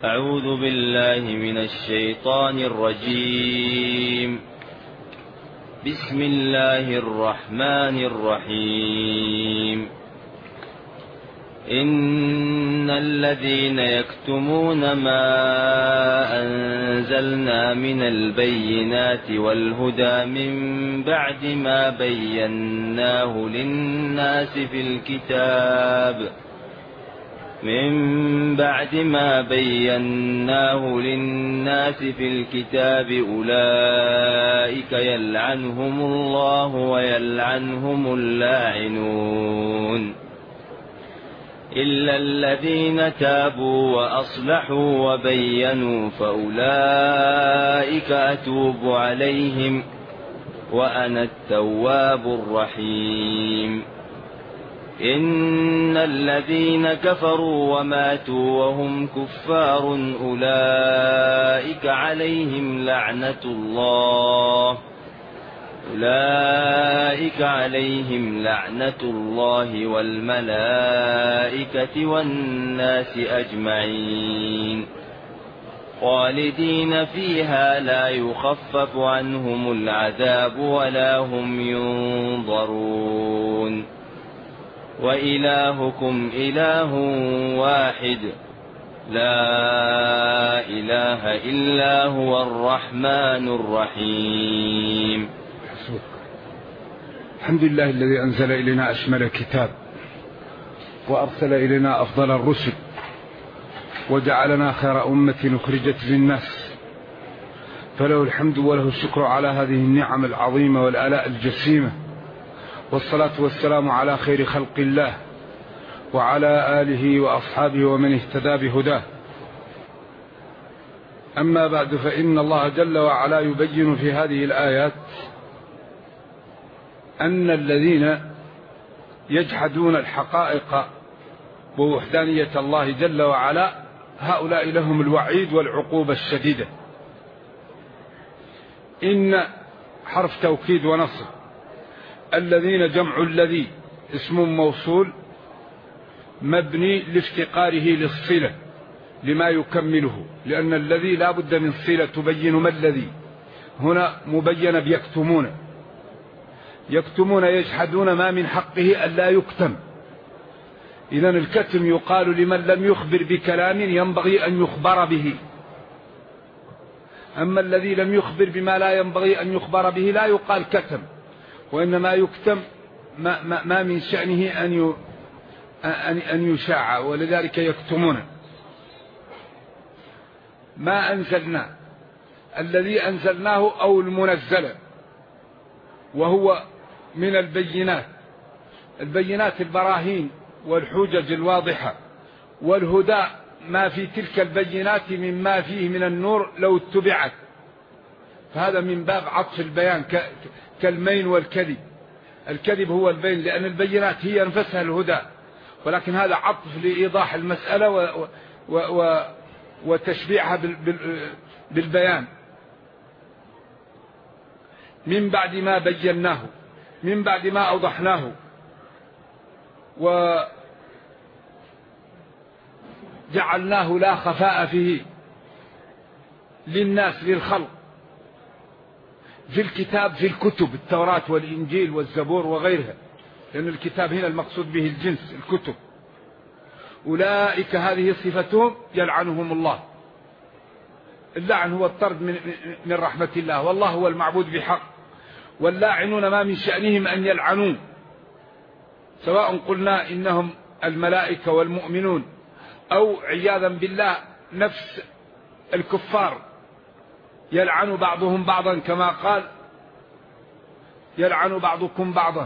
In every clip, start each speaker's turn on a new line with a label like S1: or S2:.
S1: أعوذ بالله من الشيطان الرجيم. بسم الله الرحمن الرحيم. إن الذين يكتمون ما أنزلنا من البينات والهدى من بعد ما بيناه للناس في الكتاب أولئك يلعنهم الله ويلعنهم اللاعنون إلا الذين تابوا وأصلحوا وبينوا فأولئك أتوب عليهم وأنا التواب الرحيم. إن الذين كفروا وماتوا وهم كفار أولئك عليهم لعنة الله والملائكة والناس أجمعين خالدين فيها لا يخفف عنهم العذاب ولا هم ينظرون وإلهكم إله واحد لا إله إلا هو الرحمن الرحيم.
S2: الحمد لله الذي أنزل إلينا أشمل الكتاب وأرسل إلينا أفضل الرسل وجعلنا خير أمة أخرجت للناس، فله الحمد وله الشكر على هذه النعم العظيمة والآلاء الجسيمة، والصلاة والسلام على خير خلق الله وعلى آله وأصحابه ومن اهتدى بهداه. أما بعد، فإن الله جل وعلا يبين في هذه الآيات أن الذين يجحدون الحقائق ووحدانية الله جل وعلا هؤلاء لهم الوعيد والعقوبة الشديدة. إن حرف توكيد ونصب، الذين جمع الذي اسم موصول مبني لافتقاره للصلة لما يكمله، لأن الذي لا بد من صلة تبين ما الذي. هنا مبين بيكتمون، يجحدون ما من حقه ألا يكتم. إذن الكتم يقال لمن لم يخبر بكلام ينبغي أن يخبر به، أما الذي لم يخبر بما لا ينبغي أن يخبر به لا يقال كتم، وإنما يكتم ما من شأنه أن يشاع، ولذلك يكتمون. ما أنزلنا، الذي أنزلناه أو المنزل، وهو من البينات البراهين والحجج الواضحة، والهدى ما في تلك البينات مما فيه من النور لو اتبعت، فهذا من باب عطف البيان كالمين والكذب. الكذب هو البين، لأن البينات هي نفسها الهدى، ولكن هذا عطف لإيضاح المسألة وتشبيعها بالبيان. من بعد ما بيناه، من بعد ما أوضحناه وجعلناه لا خفاء فيه للناس للخلق في الكتاب، في الكتب، التوراة والإنجيل والزبور وغيرها، لأن الكتاب هنا المقصود به الجنس، الكتب. أولئك هذه صفتهم يلعنهم الله. اللعن هو الطرد من رحمة الله، والله هو المعبود بحق، واللاعنون ما من شأنهم أن يلعنون، سواء قلنا إنهم الملائكة والمؤمنون أو عياذا بالله نفس الكفار يلعن بعضهم بعضا، كما قال يلعن بعضكم بعضا.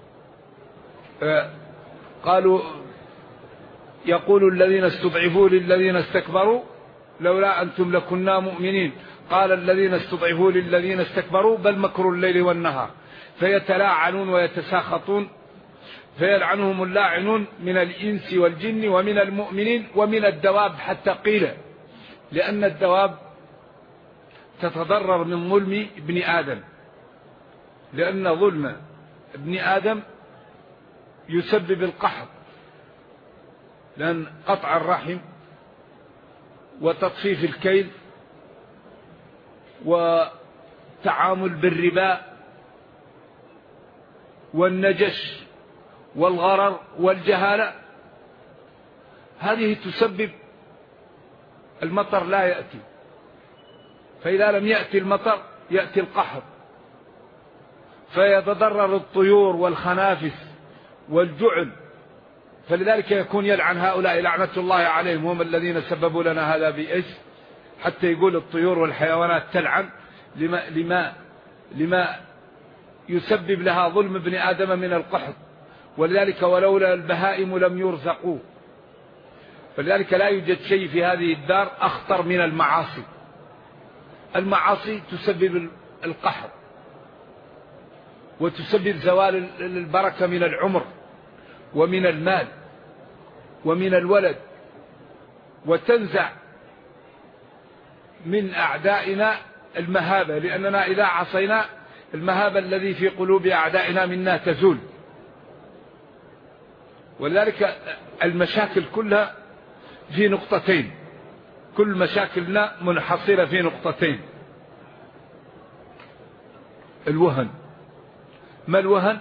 S2: قالوا يقول الذين استضعفوا للذين استكبروا لولا أنتم لكنا مؤمنين، قال الذين استضعفوا للذين استكبروا بل مكر الليل والنهار، فيتلاعنون ويتساخطون، فيلعنهم اللاعنون من الإنس والجن ومن المؤمنين ومن الدواب، حتى قيل لأن الدواب تتضرر من ظلم ابن آدم، لأن ظلم ابن آدم يسبب القحط، لأن قطع الرحم وتطفيف الكيل وتعامل بالربا والنجش والغرر والجهالة، هذه تسبب المطر لا يأتي، فإذا لم يأتي المطر يأتي القحط، فيتضرر الطيور والخنافس والجعل. فلذلك يكون يلعن هؤلاء لعنة الله عليهم، هم الذين سببوا لنا هذا بإيش؟ حتى يقول الطيور والحيوانات تلعن لما يسبب لها ظلم ابن آدم من القحط. ولذلك ولولا البهائم لم يرزقوا. فلذلك لا يوجد شيء في هذه الدار أخطر من المعاصي. المعاصي تسبب القحط، وتسبب زوال البركة من العمر ومن المال ومن الولد، وتنزع من أعدائنا المهابة، لأننا إذا عصينا المهابة الذي في قلوب أعدائنا منا تزول. ولذلك المشاكل كلها في نقطتين، كل مشاكلنا منحصرة في نقطتين: الوهن. ما الوهن؟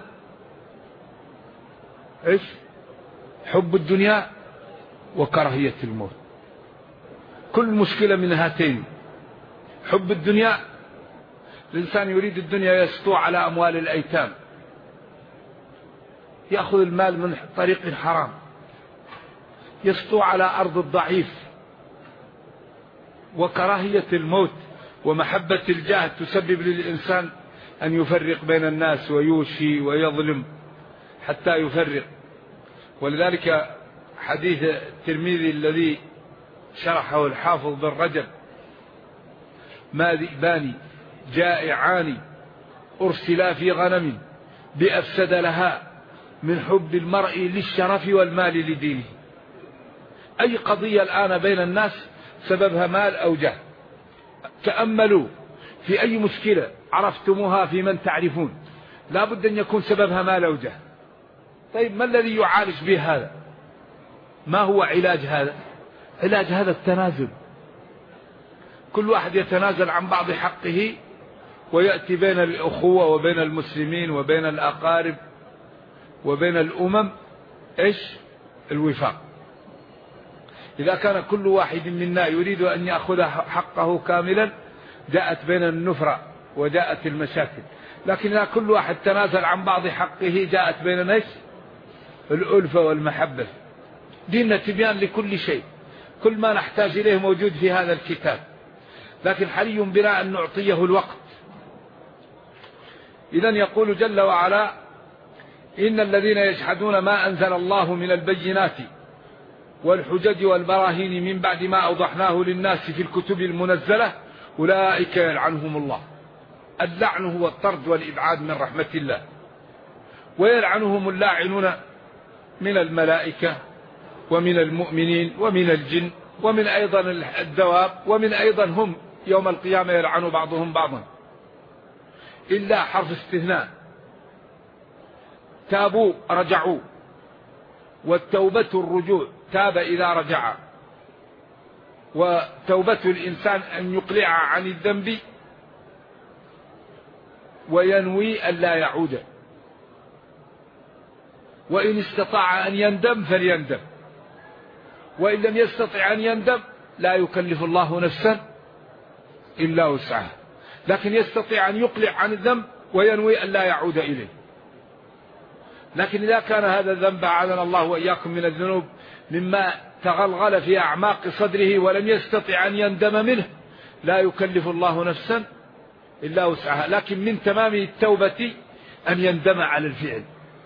S2: إيش؟ حب الدنيا وكراهية الموت. كل مشكلة من هاتين: حب الدنيا، الإنسان يريد الدنيا يسطو على أموال الأيتام، يأخذ المال من طريق حرام، يسطو على أرض الضعيف. وكراهية الموت ومحبة الجاه تسبب للإنسان أن يفرق بين الناس ويوشي ويظلم حتى يفرق. ولذلك حديث الترمذي الذي شرحه الحافظ بن رجب: ما ذئبان جائعان أرسلا في غنم بأفسد لها من حب المرء للشرف والمال لدينه. أي قضية الآن بين الناس سببها مال أو جاه. تأملوا في أي مشكلة عرفتموها في من تعرفون لا بد أن يكون سببها مال أو جاه. طيب ما الذي يعالج به هذا؟ ما هو علاج هذا؟ علاج هذا التنازل. كل واحد يتنازل عن بعض حقه، ويأتي بين الأخوة وبين المسلمين وبين الأقارب وبين الأمم إيش؟ الوفاق. إذا كان كل واحد منا يريد أن يأخذ حقه كاملا جاءت بين النفرة وجاءت المشاكل. لكن إذا كل واحد تنازل عن بعض حقه جاءت بين إيش؟ الألفة والمحبة. ديننا تبيان لكل شيء، كل ما نحتاج إليه موجود في هذا الكتاب، لكن حري بنا أن نعطيه الوقت. إذن يقول جل وعلا: إن الذين يجحدون ما أنزل الله من البينات والحجج والبراهين من بعد ما أوضحناه للناس في الكتب المنزلة أولئك يلعنهم الله. اللعن هو الطرد والإبعاد من رحمة الله، ويلعنهم اللاعنون من الملائكة ومن المؤمنين ومن الجن ومن أيضا الدواب، ومن أيضا هم يوم القيامة يلعن بعضهم بعضا، إلا حرف استثناء: تابوا رجعوا، والتوبة الرجوع، تاب إذا رجع. وتوبة الإنسان أن يقلع عن الذنب وينوي أن لا يعود، وإن استطاع أن يندم فليندم، وإن لم يستطع أن يندم لا يكلف الله نفسا إلا وسعها، لكن يستطيع أن يقلع عن الذنب وينوي أن لا يعود إليه. لكن إذا كان هذا الذنب أعاذنا الله وإياكم من الذنوب مما تغلغل في أعماق صدره ولم يستطع أن يندم منه لا يكلف الله نفسا إلا وسعها. لكن من تمام التوبة أن يندم على الفعل.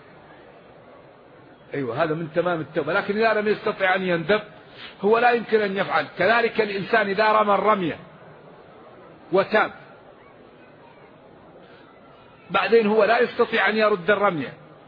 S2: أيوة، هذا من تمام التوبة. لكن إذا لم يستطع أن يندم هو لا يمكن أن يفعل. كذلك الإنسان إذا رمى الرمية وتاب بعدين هو لا يستطيع أن يرد الرمية.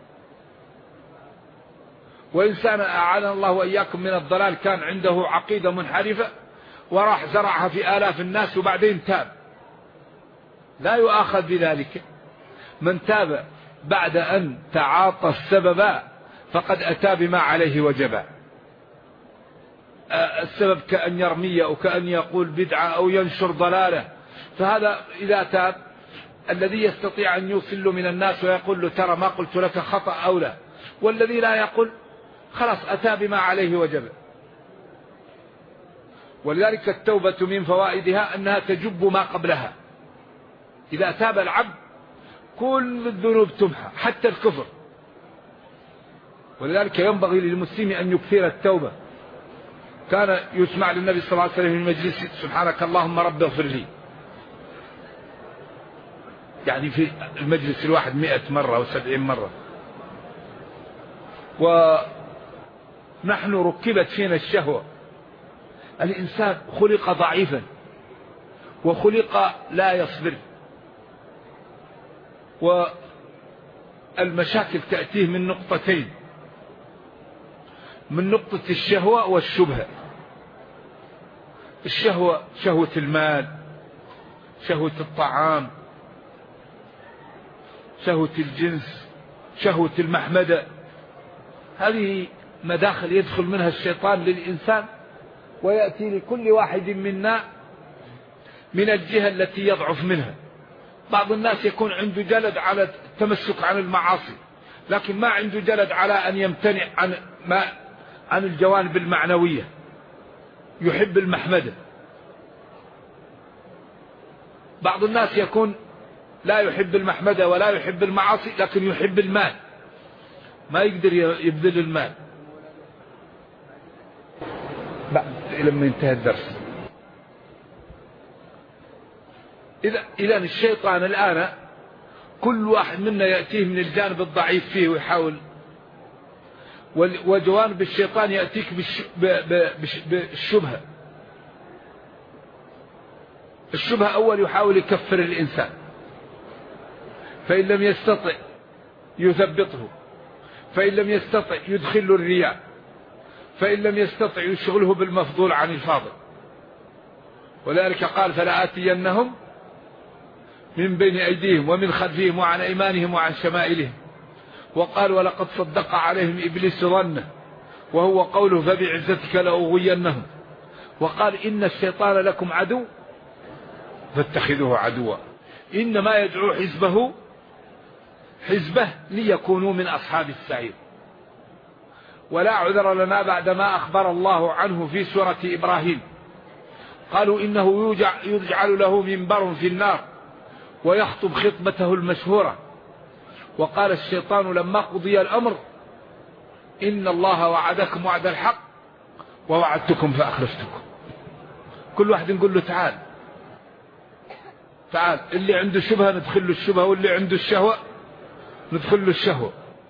S2: وإنسان أعاذنا الله وإياكم من الضلال كان عنده عقيدة منحرفة وراح زرعها في آلاف الناس وبعدين تاب، لا يؤاخذ بذلك. من تاب بعد أن تعاطى السبب فقد أتى بما عليه وجبا. السبب كأن يرمي أو كأن يقول بدعة أو ينشر ضلالة، فهذا إذا تاب الذي يستطيع أن يوصل له من الناس ويقول له ترى ما قلت لك خطأ أو لا، والذي لا يقول خلاص أتى بما عليه وجب. ولذلك التوبة من فوائدها أنها تجب ما قبلها. إذا تاب العبد كل الذنوب تمحى حتى الكفر. ولذلك ينبغي للمسلم أن يكثر التوبة. كان يسمع للنبي صلى الله عليه وسلم في المجلس سبحانك اللهم رب اغفر لي، يعني في المجلس الواحد 100 مرة أو 70 مرة. ونحن ركبت فينا الشهوة. الإنسان خلق ضعيفا وخلق لا يصبر، والمشاكل تأتيه من نقطتين، من نقطة الشهوة والشبهة. الشهوة شهوة المال، شهوة الطعام، شهوة الجنس، شهوة المحمدة. هذه مداخل يدخل منها الشيطان للإنسان، ويأتي لكل واحد منا من الجهة التي يضعف منها. بعض الناس يكون عنده جلد على التمسك عن المعاصي، لكن ما عنده جلد على أن يمتنع عن الجوانب المعنوية، يحب المحمدة. بعض الناس يكون لا يحب المحمدة ولا يحب المعاصي، لكن يحب المال، ما يقدر يبذل المال. لما ينتهي الدرس إذا الشيطان الآن كل واحد منا يأتيه من الجانب الضعيف فيه ويحاول، وجوانب الشيطان يأتيك بالشبهة. الشبهة أول يحاول يكفر الإنسان، فإن لم يستطع يثبطه، فإن لم يستطع يدخل الرياء، فإن لم يستطع يشغله بالمفضول عن الفاضل. ولذلك قال فلآتينهم من بين أيديهم ومن خلفهم وعن أيمانهم وعن شمائلهم. وقال ولقد صدق عليهم إبليس ظنه وهو قوله فبعزتك لأغوينهم. وقال إن الشيطان لكم عدو فاتخذوه عدوا إنما يدعو حزبه ليكونوا من أصحاب السعير. ولا عذر لنا بعدما أخبر الله عنه في سورة إبراهيم. قالوا إنه يجعل له منبر في النار ويخطب خطبته المشهورة. وقال الشيطان لما قضي الأمر إن الله وعدكم وعد الحق ووعدتكم فأخلفتكم. كل واحد نقول له تعال، اللي عنده شبهة ندخل له الشبهة، واللي عنده الشهوة ندخل له الشهوة.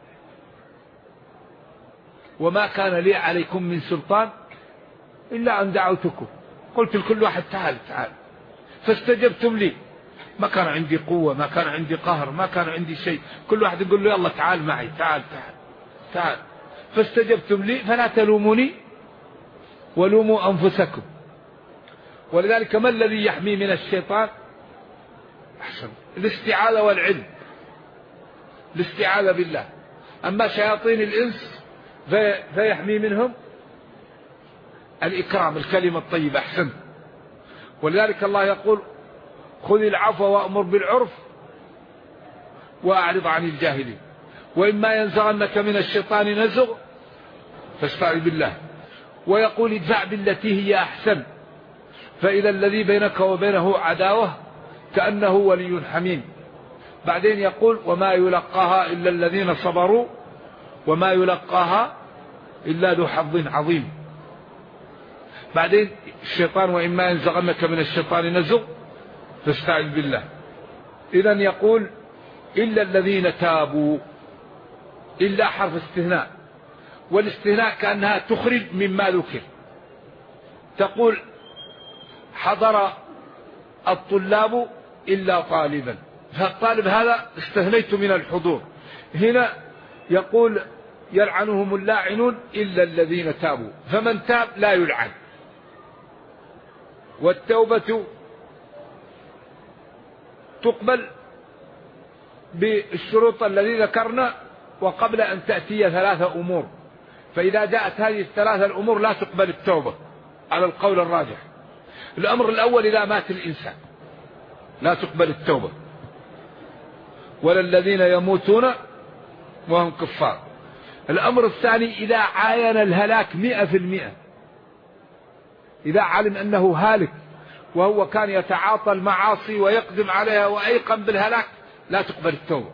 S2: وما كان لي عليكم من سلطان إلا أن دعوتكم، قلت لكل واحد تعال فاستجبتم لي. ما كان عندي قوة، ما كان عندي قهر، ما كان عندي شيء. كل واحد يقول له يلا تعال معي، تعال فاستجبتم لي فلا تلوموني ولوموا أنفسكم. ولذلك ما الذي يحمي من الشيطان؟ أحسن الاستعاذة والعلم، الاستعاذة بالله. أما شياطين الإنس فيحمي منهم الإكرام، الكلمة الطيبة. أحسن. ولذلك الله يقول خذ العفو وأمر بالعرف وأعرض عن الجاهلين، وإما ينزغنك من الشيطان نزغ فاستعذ بالله. ويقول ادفع بالتي هي أحسن فإذا الذي بينك وبينه عداوة كأنه ولي حميم. بعدين يقول وما يلقاها إلا الذين صبروا وما يلقاها إلا ذو حظ عظيم. بعدين الشيطان وإما ينزغنك من الشيطان نزغ فاستعذ بالله. إذن يقول إلا الذين تابوا، إلا حرف استثناء، والاستثناء كأنها تخرج مما ذكر. تقول حضر الطلاب إلا طالبا، فالطالب هذا استثنيت من الحضور. هنا يقول يلعنهم اللاعنون إلا الذين تابوا، فمن تاب لا يلعن. والتوبة تقبل بالشروط الذي ذكرنا، وقبل أن تأتي 3 أمور. فإذا جاءت هذه الثلاثة الأمور لا تقبل التوبة على القول الراجح. الأمر الأول إذا مات الإنسان لا تقبل التوبة، ولا الذين يموتون وهم كفار. الأمر الثاني إذا عاين الهلاك 100%، إذا علم أنه هالك وهو كان يتعاطى المعاصي ويقدم عليها وأيقن بالهلاك لا تقبل التوبة.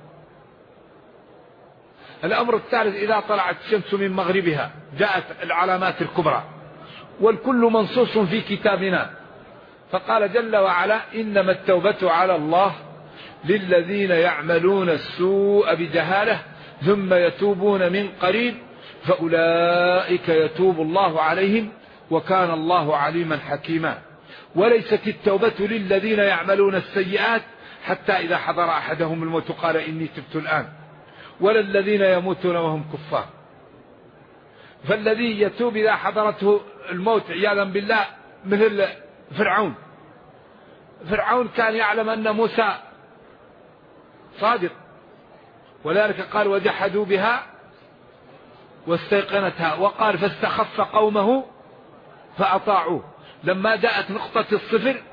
S2: الأمر الثالث إذا طلعت الشمس من مغربها، جاءت العلامات الكبرى والكل منصوص في كتابنا، فقال جل وعلا إنما التوبة على الله للذين يعملون السوء بجهالة ثم يتوبون من قريب فأولئك يتوب الله عليهم وكان الله عليما حكيما. وليست التوبة للذين يعملون السيئات حتى إذا حضر أحدهم الموت قال إني تبت الآن، ولا الذين يموتون وهم كفار. فالذي يتوب إذا حضرته الموت عياذا بالله مثل فرعون كان يعلم أن موسى صادق، ولذلك قال وجحدوا بها واستيقنتها، وقال فاستخف قومه فأطاعوه. لما جاءت نقطة الصفر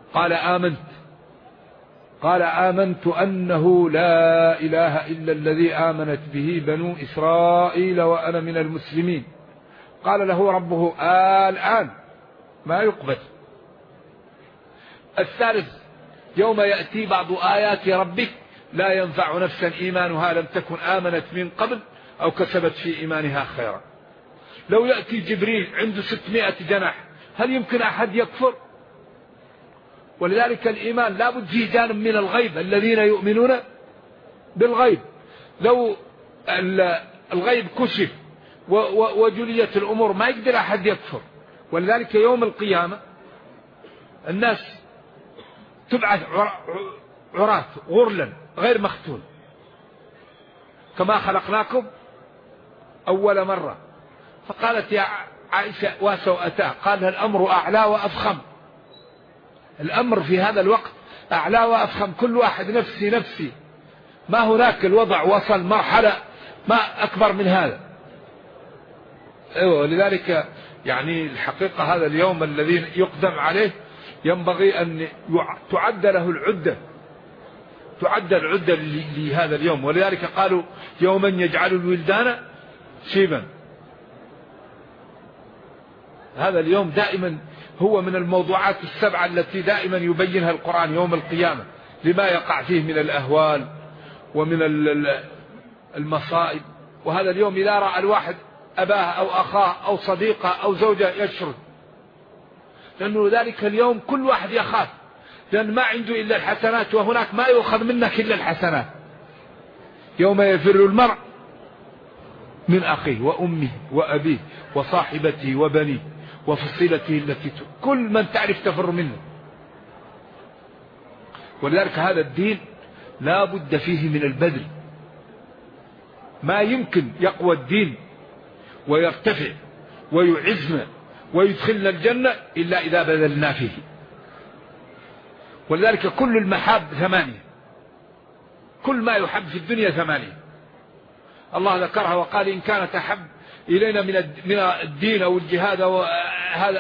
S2: قال آمنت أنه لا إله إلا الذي آمنت به بنو إسرائيل وأنا من المسلمين. قال له ربه الآن ما يقبل. الثالث يوم يأتي بعض آيات ربك لا ينفع نفسا إيمانها لم تكن آمنت من قبل أو كسبت في إيمانها خيرا. لو يأتي جبريل عنده 600 جناح هل يمكن أحد يكفر؟ ولذلك الإيمان لا بد فيه جانب من الغيب، الذين يؤمنون بالغيب. لو الغيب كشف وجليت الأمور ما يقدر أحد يكفر. ولذلك يوم القيامة الناس تبعث عراة غرلا غير مختون كما خلقناكم أول مرة. فقالت يا عائشة وسوءتها، قال الأمر أعلى وأفخم. الأمر في هذا الوقت أعلى وأفخم، كل واحد نفسي نفسي، ما هناك الوضع وصل مرحلة ما أكبر من هذا. ولذلك يعني الحقيقة هذا اليوم الذي يقدم عليه ينبغي أن تعد له العدة، تعد العدة لهذا اليوم. ولذلك قالوا يوما يجعل الولدان شيبا. هذا اليوم دائما هو من الموضوعات السبعة التي دائما يبينها القرآن يوم القيامة لما يقع فيه من الأهوال ومن المصائب. وهذا اليوم إذا رأى الواحد أباه أو أخاه أو صديقه أو زوجه يشرد، لأنه ذلك اليوم كل واحد يخاف، لأن ما عنده إلا الحسنات وهناك ما يؤخذ منك إلا الحسنات. يوم يفر المرء من أخيه وأمه وأبيه وصاحبته وبنيه وفصيلته التي كل من تعرف تفر منه. ولذلك هذا الدين لا بد فيه من البذل. ما يمكن يقوى الدين ويرتفع ويعزنا ويدخلنا الجنة إلا إذا بذلنا فيه. ولذلك كل المحاب 8، كل ما يحب في الدنيا 8. الله ذكرها وقال إن كانت أحب إلينا من الدين أو الجهاد أو هذا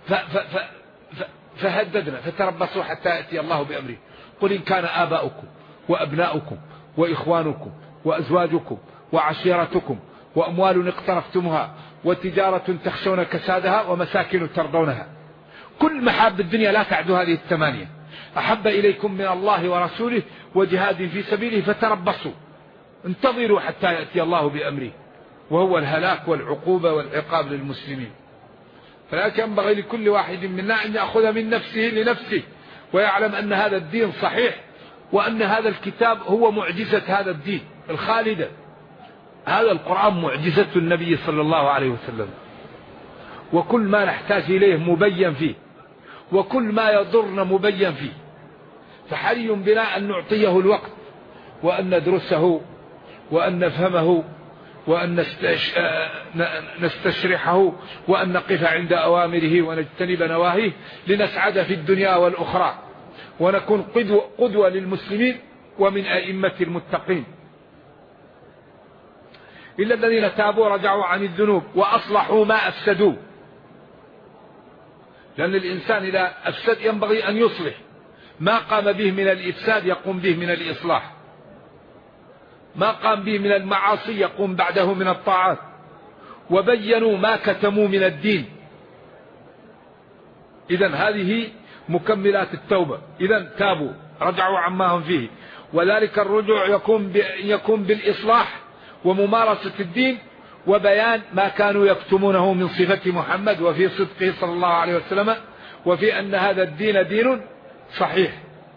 S2: فهددنا فتربصوا حتى يأتي الله بأمره. قل إن كان آباؤكم وأبناؤكم وإخوانكم وأزواجكم وعشيرتكم وأموال اقترفتمها وتجارة تخشون كسادها ومساكن ترضونها. كل محاب الدنيا لا تعد هذه 8. أحب إليكم من الله ورسوله وجهاد في سبيله فتربصوا انتظروا حتى يأتي الله بأمره، وهو الهلاك والعقوبة والعقاب للمسلمين. فلذلك ينبغي لكل واحد منا أن يأخذ من نفسه لنفسه ويعلم أن هذا الدين صحيح، وأن هذا الكتاب هو معجزة هذا الدين الخالدة. هذا القرآن معجزة النبي صلى الله عليه وسلم، وكل ما نحتاج إليه مبين فيه، وكل ما يضرنا مبين فيه. فحري بنا أن نعطيه الوقت وأن ندرسه وأن نفهمه وأن نستشرحه وأن نقف عند أوامره ونجتنب نواهيه لنسعد في الدنيا والأخرى ونكون قدوة للمسلمين ومن أئمة المتقين. إلا الذين تابوا رجعوا عن الذنوب وأصلحوا ما أفسدوا. لأن الإنسان إذا أفسد ينبغي أن يصلح، ما قام به من الإفساد يقوم به من الإصلاح، ما قام به من المعاصي يقوم بعده من الطاعات. وبينوا ما كتموا من الدين. إذن هذه مكملات التوبة. إذن تابوا رجعوا عما هم فيه، وذلك الرجوع يكون بالإصلاح وممارسة الدين وبيان ما كانوا يكتمونه من صفة محمد وفي صدقه صلى الله عليه وسلم، وفي أن هذا الدين دين صحيح.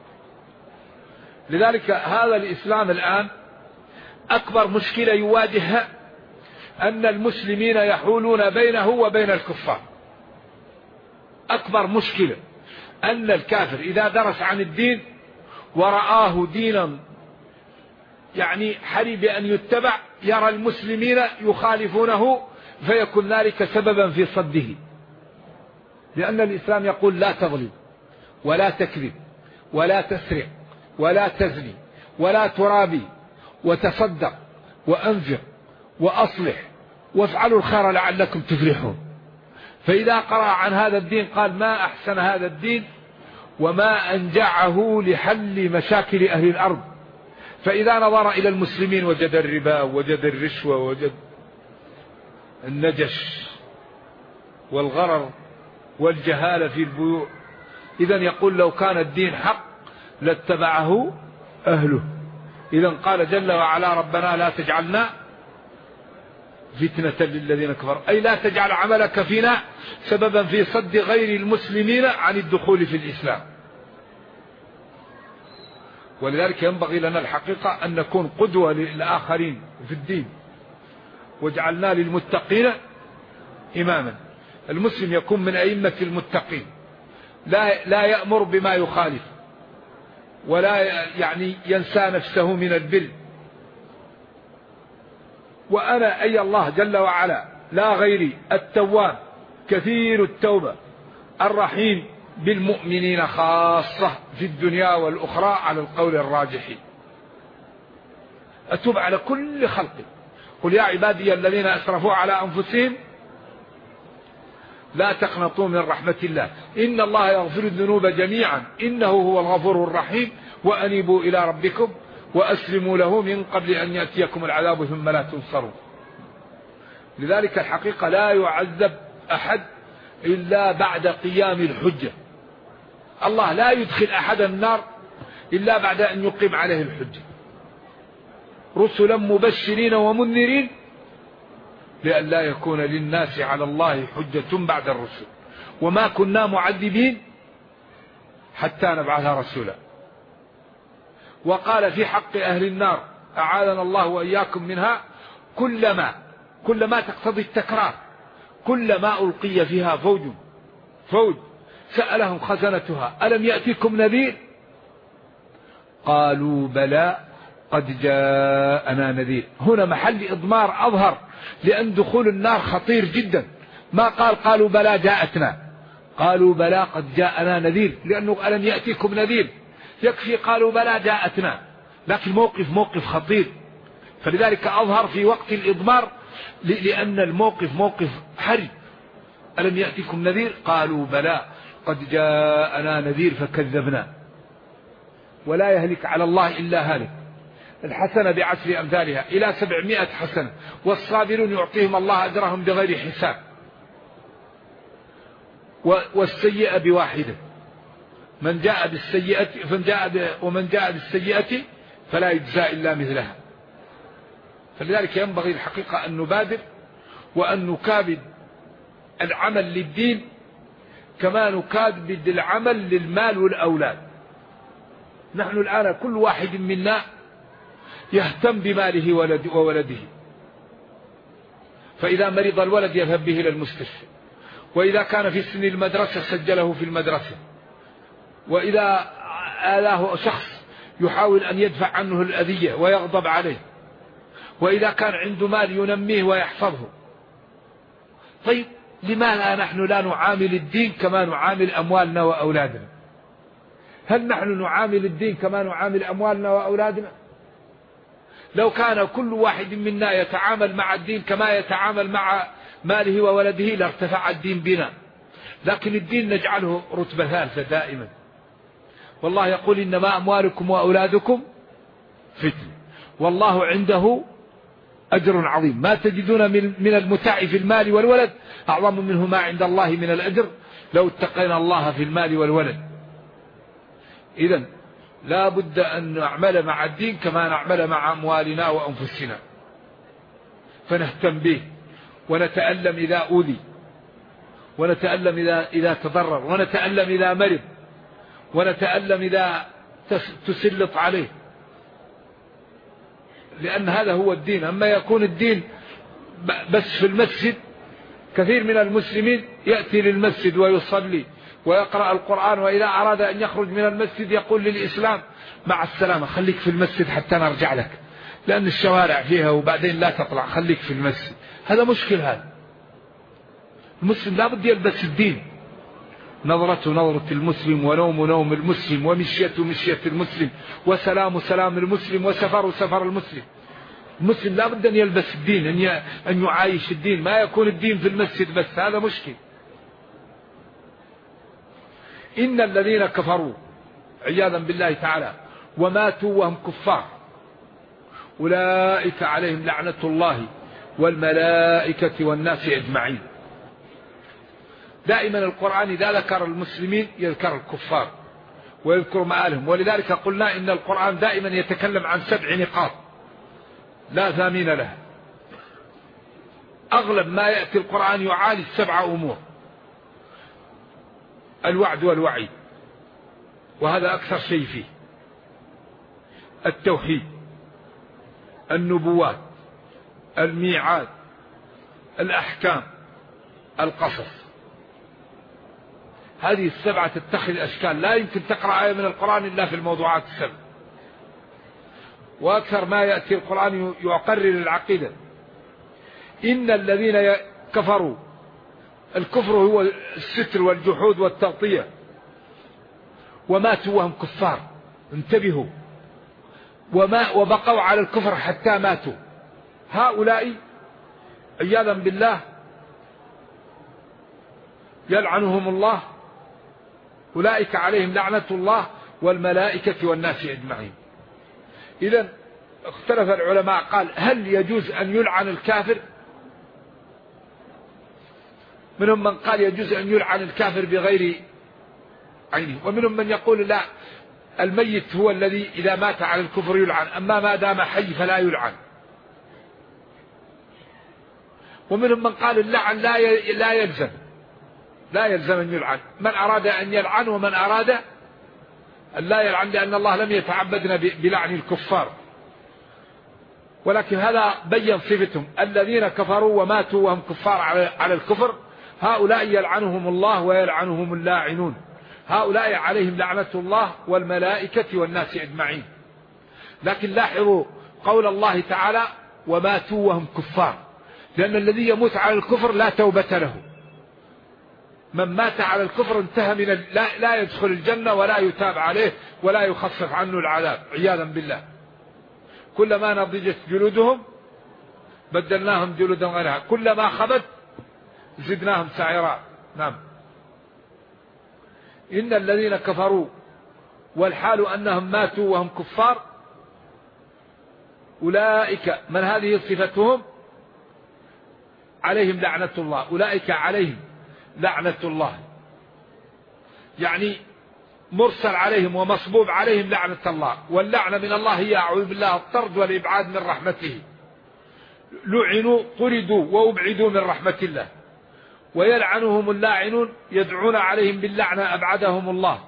S2: لذلك هذا الإسلام الآن أكبر مشكلة يواجهها أن المسلمين يحولون بينه وبين الكفار. أكبر مشكلة أن الكافر إذا درس عن الدين ورآه دينا يعني حري بأن يتبع، يرى المسلمين يخالفونه فيكون ذلك سببا في صده. لأن الإسلام يقول لا تظلم ولا تكذب ولا تسرق ولا تزني ولا ترابي وتصدق وأنفق وأصلح وافعلوا الخير لعلكم تفلحون. فإذا قرأ عن هذا الدين قال ما أحسن هذا الدين وما أنجعه لحل مشاكل أهل الأرض. فإذا نظر إلى المسلمين وجد الربا وجد الرشوة وجد النجش والغرر والجهالة في البيوع. إذن يقول لو كان الدين حق لاتبعه أهله. إذن قال جل وعلا ربنا لا تجعلنا فتنة للذين كفروا، أي لا تجعل عملك فينا سببا في صد غير المسلمين عن الدخول في الإسلام. ولذلك ينبغي لنا الحقيقة أن نكون قدوة للآخرين في الدين. وجعلنا للمتقين إماما. المسلم يكون من أئمة المتقين، لا يأمر بما يخالف ولا يعني ينسى نفسه من البر. وأنا أي الله جل وعلا لا غيري التواب كثير التوبة الرحيم بالمؤمنين خاصة في الدنيا والأخرى على القول الراجح. أتوب على كل خلق. قل يا عبادي الذين أسرفوا على أنفسهم لا تقنطوا من رحمة الله إن الله يغفر الذنوب جميعا إنه هو الغفور الرحيم وأنيبوا إلى ربكم وأسلموا له من قبل أن يأتيكم العذاب ثم لا تنصرون. لذلك الحقيقة لا يعذب أحد إلا بعد قيام الحجة. الله لا يدخل أحد النار إلا بعد أن يقيم عليه الحجة. رسلا مبشرين ومنذرين لئلا يكون للناس على الله حجة بعد الرسل وما كنا معذبين حتى نبعث رسولا. وقال في حق أهل النار أعاذنا الله وإياكم منها كلما تقتضي التكرار كلما ألقي فيها فوج سألهم خزنتها ألم يأتكم نذير قالوا بلى قد جاءنا نذير. هنا محل إضمار أظهر لأن دخول النار خطير جدا. ما قالوا بلى جاءتنا، قالوا بلى قد جاءنا نذير، لأنه ألم يأتكم نذير يكفي قالوا بلى جاءتنا، لكن موقف خطير. فلذلك أظهر في وقت الإضمار لأن الموقف موقف حرج. ألم يأتكم نذير قالوا بلى قد جاءنا نذير فكذبنا. ولا يهلك على الله إلا هالك. الحسنة بعشر أمثالها إلى 700 حسنة، والصابرون يعطيهم الله أجرهم بغير حساب. والسيئة بواحدة، ومن جاء بالسيئة فلا يجزى إلا مثلها. فلذلك ينبغي الحقيقة أن نبادر وأن نكابد العمل للدين كما نكابد العمل للمال والأولاد. نحن الآن كل واحد منا يهتم بماله وولده. فإذا مرض الولد يذهب به إلى المستشفى، وإذا كان في سن المدرسة سجله في المدرسة، وإذا آلاه شخص يحاول أن يدفع عنه الأذية ويغضب عليه، وإذا كان عنده مال ينميه ويحفظه. طيب لماذا نحن لا نعامل الدين كما نعامل أموالنا وأولادنا؟ هل نحن نعامل الدين كما نعامل أموالنا وأولادنا؟ لو كان كل واحد منا يتعامل مع الدين كما يتعامل مع ماله وولده لارتفع الدين بنا، لكن الدين نجعله رتبة ثالثة دائما. والله يقول إنما أموالكم وأولادكم فتنة والله عنده أجر عظيم. ما تجدون من المتاع في المال والولد أعظم منه ما عند الله من الأجر لو اتقينا الله في المال والولد. إذن لا بد أن نعمل مع الدين كما نعمل مع أموالنا وأنفسنا، فنهتم به ونتألم إذا أوذي، ونتألم إذا تضرر، ونتألم إذا مرض، ونتألم إذا تسلط عليه، لأن هذا هو الدين. أما يكون الدين بس في المسجد، كثير من المسلمين يأتي للمسجد ويصلي ويقرأ القرآن، وإذا أراد أن يخرج من المسجد يقول للإسلام مع السلامة، خليك في المسجد حتى نرجع لك، لأن الشوارع فيها وبعدين لا تطلع، خليك في المسجد. هذا مشكل. هذا المسلم لا بد يلبس الدين. نظرة نظرة المسلم، ونوم نوم المسلم، ومشية مشية المسلم، وسلام سلام المسلم، وسفر سفر المسلم. المسلم لا بد أن يلبس الدين، أن يعايش الدين، ما يكون الدين في المسجد بس، هذا مشكل. إن الذين كفروا عياذا بالله تعالى وماتوا وهم كفار أولئك عليهم لعنة الله والملائكة والناس أجمعين. دائما القرآن إذا ذكر المسلمين يذكر الكفار ويذكر مآلهم، ولذلك قلنا إن القرآن دائما يتكلم عن 7 نقاط لا ثامن لها. أغلب ما يأتي القرآن يعالج 7 أمور: الوعد والوعيد، وهذا أكثر شيء فيه، التوحيد، النبوات، الميعاد، الأحكام، القصص. هذه ال7 تتخذ أشكال، لا يمكن تقرأ آية من القرآن إلا في الموضوعات ال7. وأكثر ما يأتي القرآن يقرر العقيدة. إن الذين كفروا، الكفر هو الستر والجحود والتغطية، وماتوا وهم كفار، انتبهوا، وبقوا على الكفر حتى ماتوا، هؤلاء عياذا بالله يلعنهم الله، أولئك عليهم لعنة الله والملائكة والناس أجمعين. إذن اختلف العلماء، قال هل يجوز أن يلعن الكافر؟ منهم من قال يجوز أن يلعن الكافر بغير عينه، ومنهم من يقول لا، الميت هو الذي إذا مات على الكفر يلعن، أما ما دام حي فلا يلعن. ومنهم من قال اللعن لا يلزم أن يلعن، من أراد أن يلعن ومن أراد أن لا يلعن، لأن الله لم يتعبدنا بلعن الكفار. ولكن هذا بين صفتهم: الذين كفروا وماتوا وهم كفار على الكفر هؤلاء يلعنهم الله ويلعنهم اللاعنون، هؤلاء عليهم لعنة الله والملائكة والناس أجمعين. لكن لاحظوا قول الله تعالى وماتوا وهم كفار، لأن الذي يموت على الكفر لا توبة له. من مات على الكفر انتهى من لا يدخل الجنة ولا يتاب عليه ولا يخفف عنه العذاب عياذا بالله. كلما نضجت جلودهم بدلناهم جلودا غيرها، كلما خبت زدناهم سعيرا. نعم. إن الذين كفروا والحال أنهم ماتوا وهم كفار أولئك، من هذه صفتهم؟ عليهم لعنة الله، أولئك عليهم لعنة الله، يعني مرسل عليهم ومصبوب عليهم لعنة الله. واللعنة من الله هي أعوذ بالله الطرد والإبعاد من رحمته، لعنوا طردوا وأبعدوا من رحمة الله. ويلعنهم اللاعنون، يدعون عليهم باللعنة أبعدهم الله.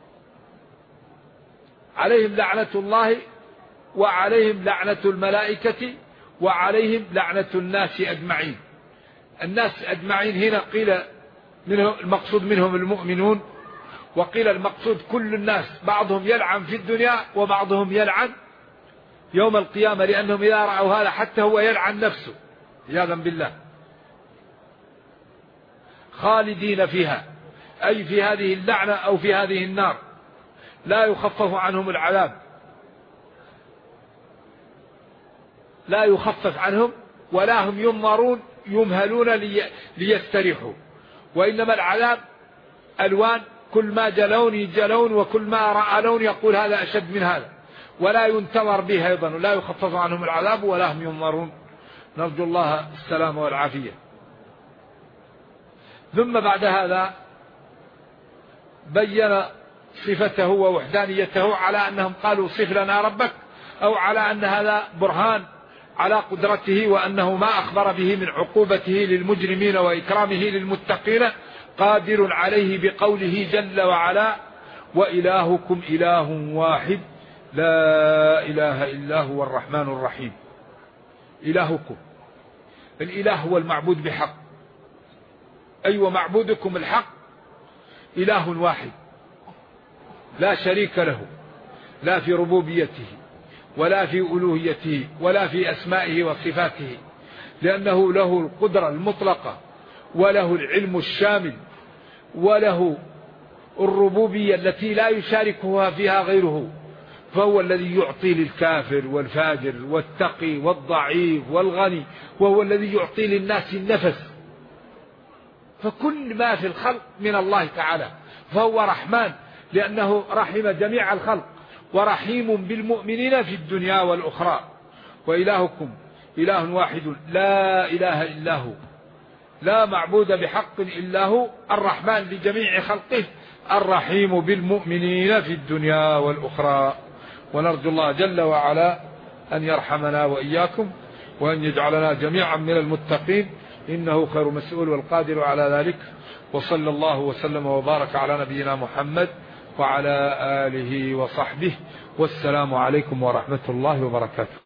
S2: عليهم لعنة الله وعليهم لعنة الملائكة وعليهم لعنة الناس أجمعين. الناس أجمعين هنا قيل المقصود منهم المؤمنون، وقيل المقصود كل الناس، بعضهم يلعن في الدنيا وبعضهم يلعن يوم القيامة، لأنهم إذا رأوا هذا حتى هو يلعن نفسه عياذا بالله. خالدين فيها، أي في هذه اللعنة أو في هذه النار، لا يخفف عنهم العذاب. لا يخفف عنهم ولا هم ينظرون يمهلون ليستريحوا، وإنما العذاب ألوان، كل ما جلون يجلون، وكل ما رأى لون يقول هذا أشد من هذا، ولا ينتظر به أيضا، ولا يخفف عنهم العذاب ولا هم ينظرون. نرجو الله السلامة والعافية. ثم بعد هذا بين صفته ووحدانيته على أنهم قالوا صف لنا ربك، أو على أن هذا برهان على قدرته، وأنه ما أخبر به من عقوبته للمجرمين وإكرامه للمتقين قادر عليه بقوله جل وعلا: وإلهكم إله واحد لا إله إلا هو الرحمن الرحيم. إلهكم، الإله هو المعبود بحق، أيوة معبودكم الحق إله واحد لا شريك له، لا في ربوبيته ولا في ألوهيته ولا في أسمائه وصفاته، لأنه له القدرة المطلقة وله العلم الشامل وله الربوبية التي لا يشاركها فيها غيره، فهو الذي يعطي للكافر والفاجر والتقي والضعيف والغني، وهو الذي يعطي للناس النفس، فكل ما في الخلق من الله تعالى، فهو رحمن لأنه رحم جميع الخلق، ورحيم بالمؤمنين في الدنيا والأخرى. وإلهكم إله واحد لا إله إلا هو، لا معبود بحق إلا هو، الرحمن لجميع خلقه، الرحيم بالمؤمنين في الدنيا والأخرى. ونرجو الله جل وعلا أن يرحمنا وإياكم، وأن يجعلنا جميعا من المتقين، إنه خير مسؤول والقادر على ذلك. وصلى الله وسلم وبارك على نبينا محمد وعلى آله وصحبه، والسلام عليكم ورحمة الله وبركاته.